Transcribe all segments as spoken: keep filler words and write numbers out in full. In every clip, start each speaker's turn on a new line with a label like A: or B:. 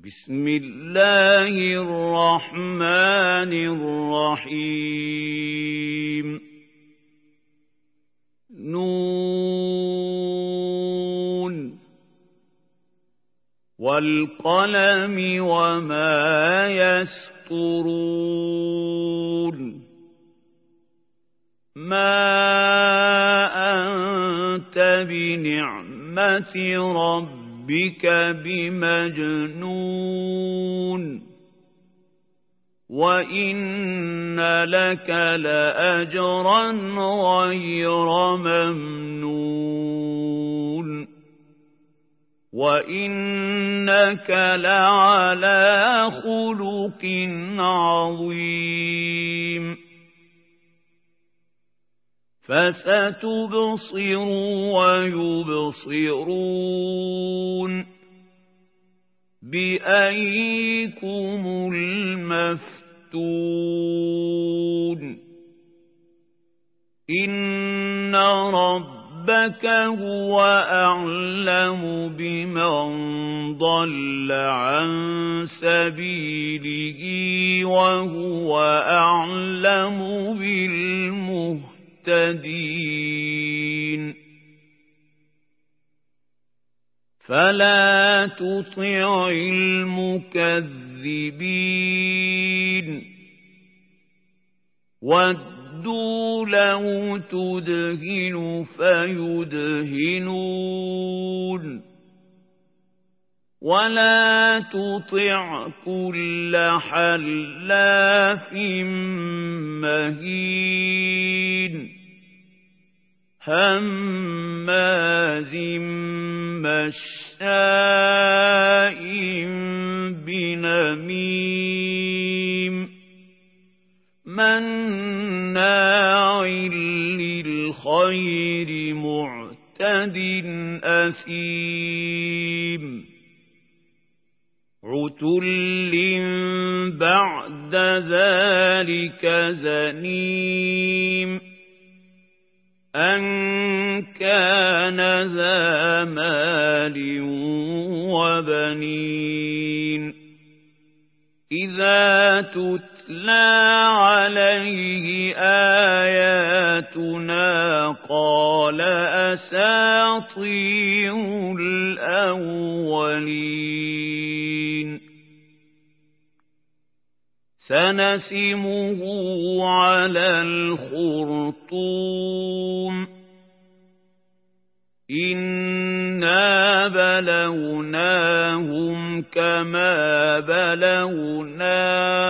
A: بسم الله الرحمن الرحيم نون والقلم وما يسطرون ما أنت بنعمة ربك بك بمجنون وإن لك لأجرا غير ممنون وإنك لعلى خلق عظيم فستبصر ويبصرون بأيكم المفتون إن ربك هو أعلم بمن ضل عن سبيله وهو أعلم بالمهتدين مهتدين فلا تطع المكذبين ودوا لو تدهن فيدهنون ولا تطع كل حلاف مهين هماز مشاء بنميم مناع للخير معتد أثيم عتل بعد ذلك زنيم أن كان ذا مال وبنين إذا تتلى عليه آياتنا قال أساطير الأولين سنسمه على الخرطوم إنا بلوناهم كما بلونا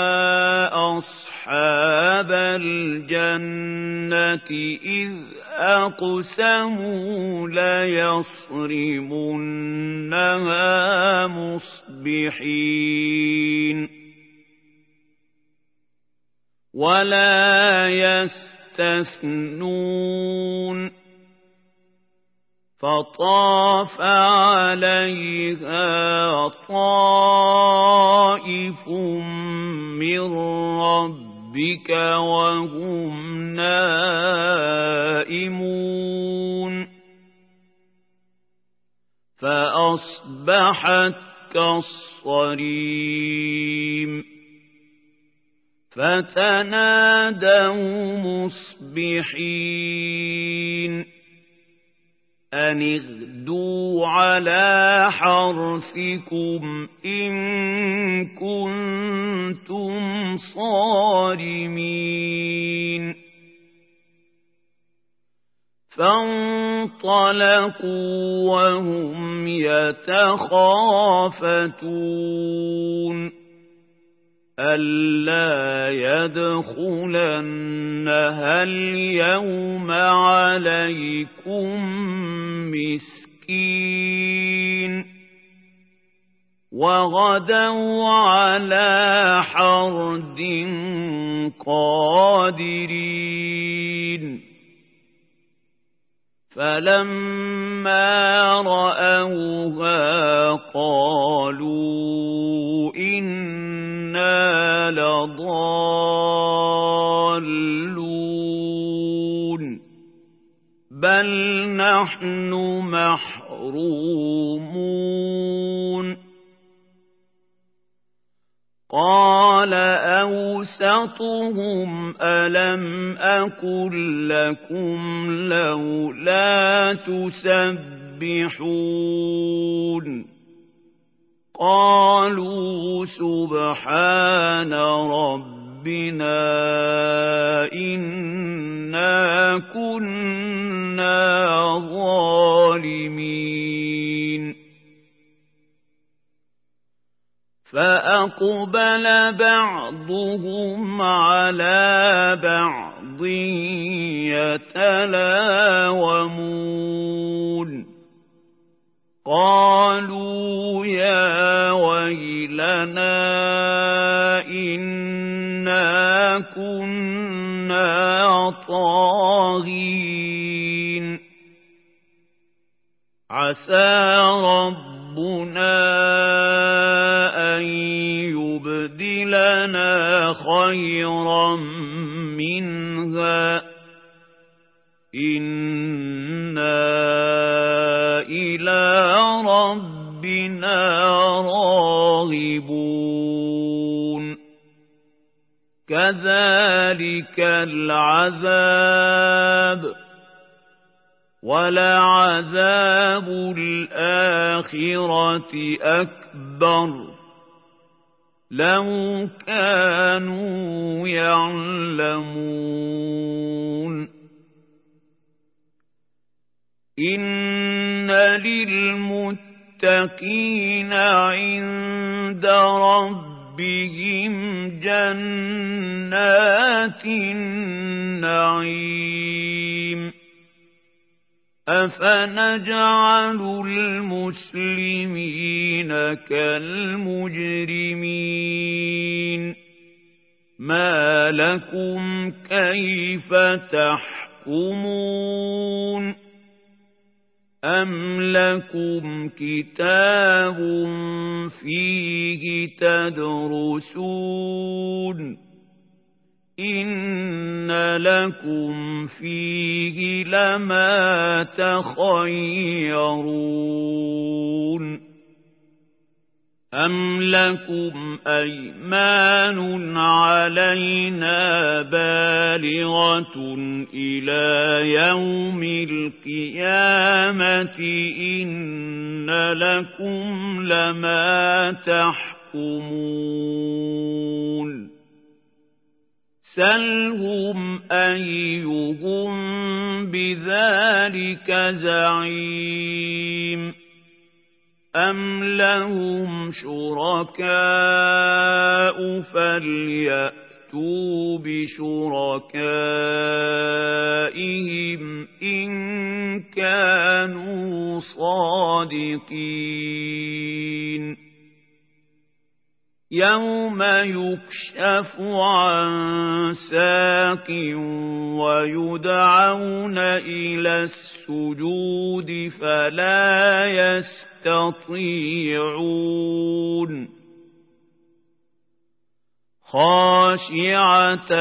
A: أصحاب الجنة إذ أقسموا ليصرمنها مصبحين ولا يستثنون فطاف عليها طائف من ربك وهم نائمون فأصبحت كالصريم فتنادوا مصبحين أن اغدوا على حرثكم إن كنتم صارمين فانطلقوا وهم يتخافتون ألا يدخلنها اليوم عليكم مسكين وغدوا على حرد قادرين فلما رأوها قالوا إنا لضالون بل نحن محرومون قال أوسطهم ألم أقل لكم لولا تسبحون قالوا سبحان ربنا إنا كنا ظالمين فأقبل بعضهم على بعض يتلاومون قالوا يا ويلنا إنا كنا طاغين عسى ربنا أن يبدلنا خيرا منها إنا إلى ربنا راغبون كذلك العذاب ولعذاب الآخرة أكبر لو كانوا يعلمون إن للمتقين عند ربهم جنات النعيم أفنجعل المسلمين كالمجرمين ما لكم كيف تحكمون أم لكم كتاب فيه تدرسون إن لكم فيه لما تخيرون أم لكم أيمان علينا بالغة إلى يوم القيامة إن لكم لما تحكمون سلهم أيهم بذلك زعيم أم لهم شركاء فليأتوا بشركائهم إن كانوا صادقين يوم يكشف عن ساق ويدعون إلى السجود فلا يستطيعون خاشعة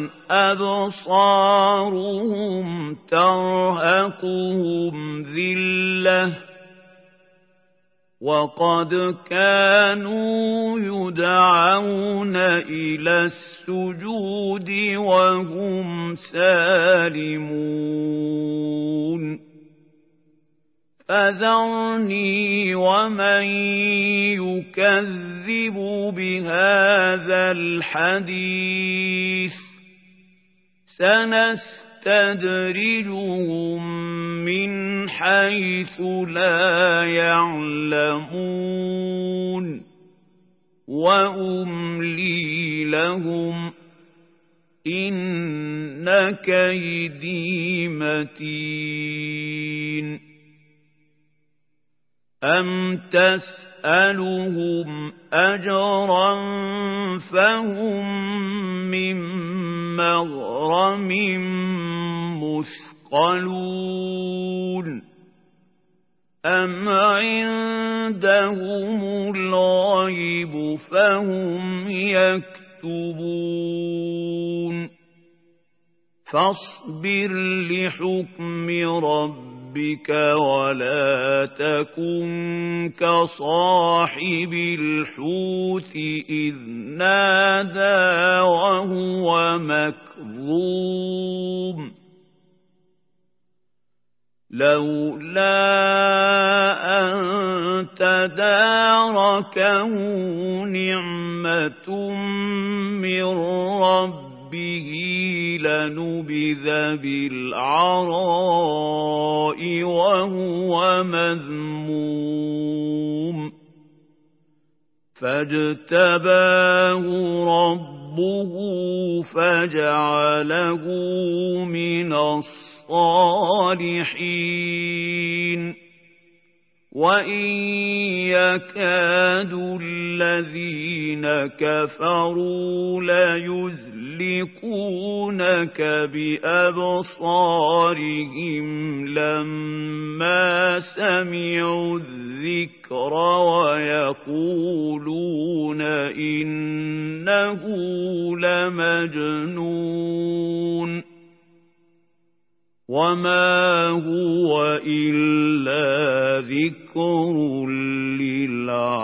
A: أبصارهم ترهقهم ذلة وقد كانوا يدعون إلى السجود وهم سالمون فذرني ومن يكذب بهذا الحديث سنستدرجهم من حيث لا يعلمون وأملي لهم إن كيدي متين أم تسألهم أجرا فهم من مغرم مثقلون أم عندهم الغيب فهم يكتبون فاصبر لحكم ربك ربك ولا تكن كصاحب الحوت إذ نادى وهو مكظوم لولا أن تداركه نعمة من ربه لنبذ بالعراء وهو مذموم فاجتباه ربه فجعله من الصالحين وإن يكاد الذين كفروا ليزلقونك بأبصارهم لما سمعوا الذكر ويقولون إنه لمجنون وما هو إلا ذكر للعالمين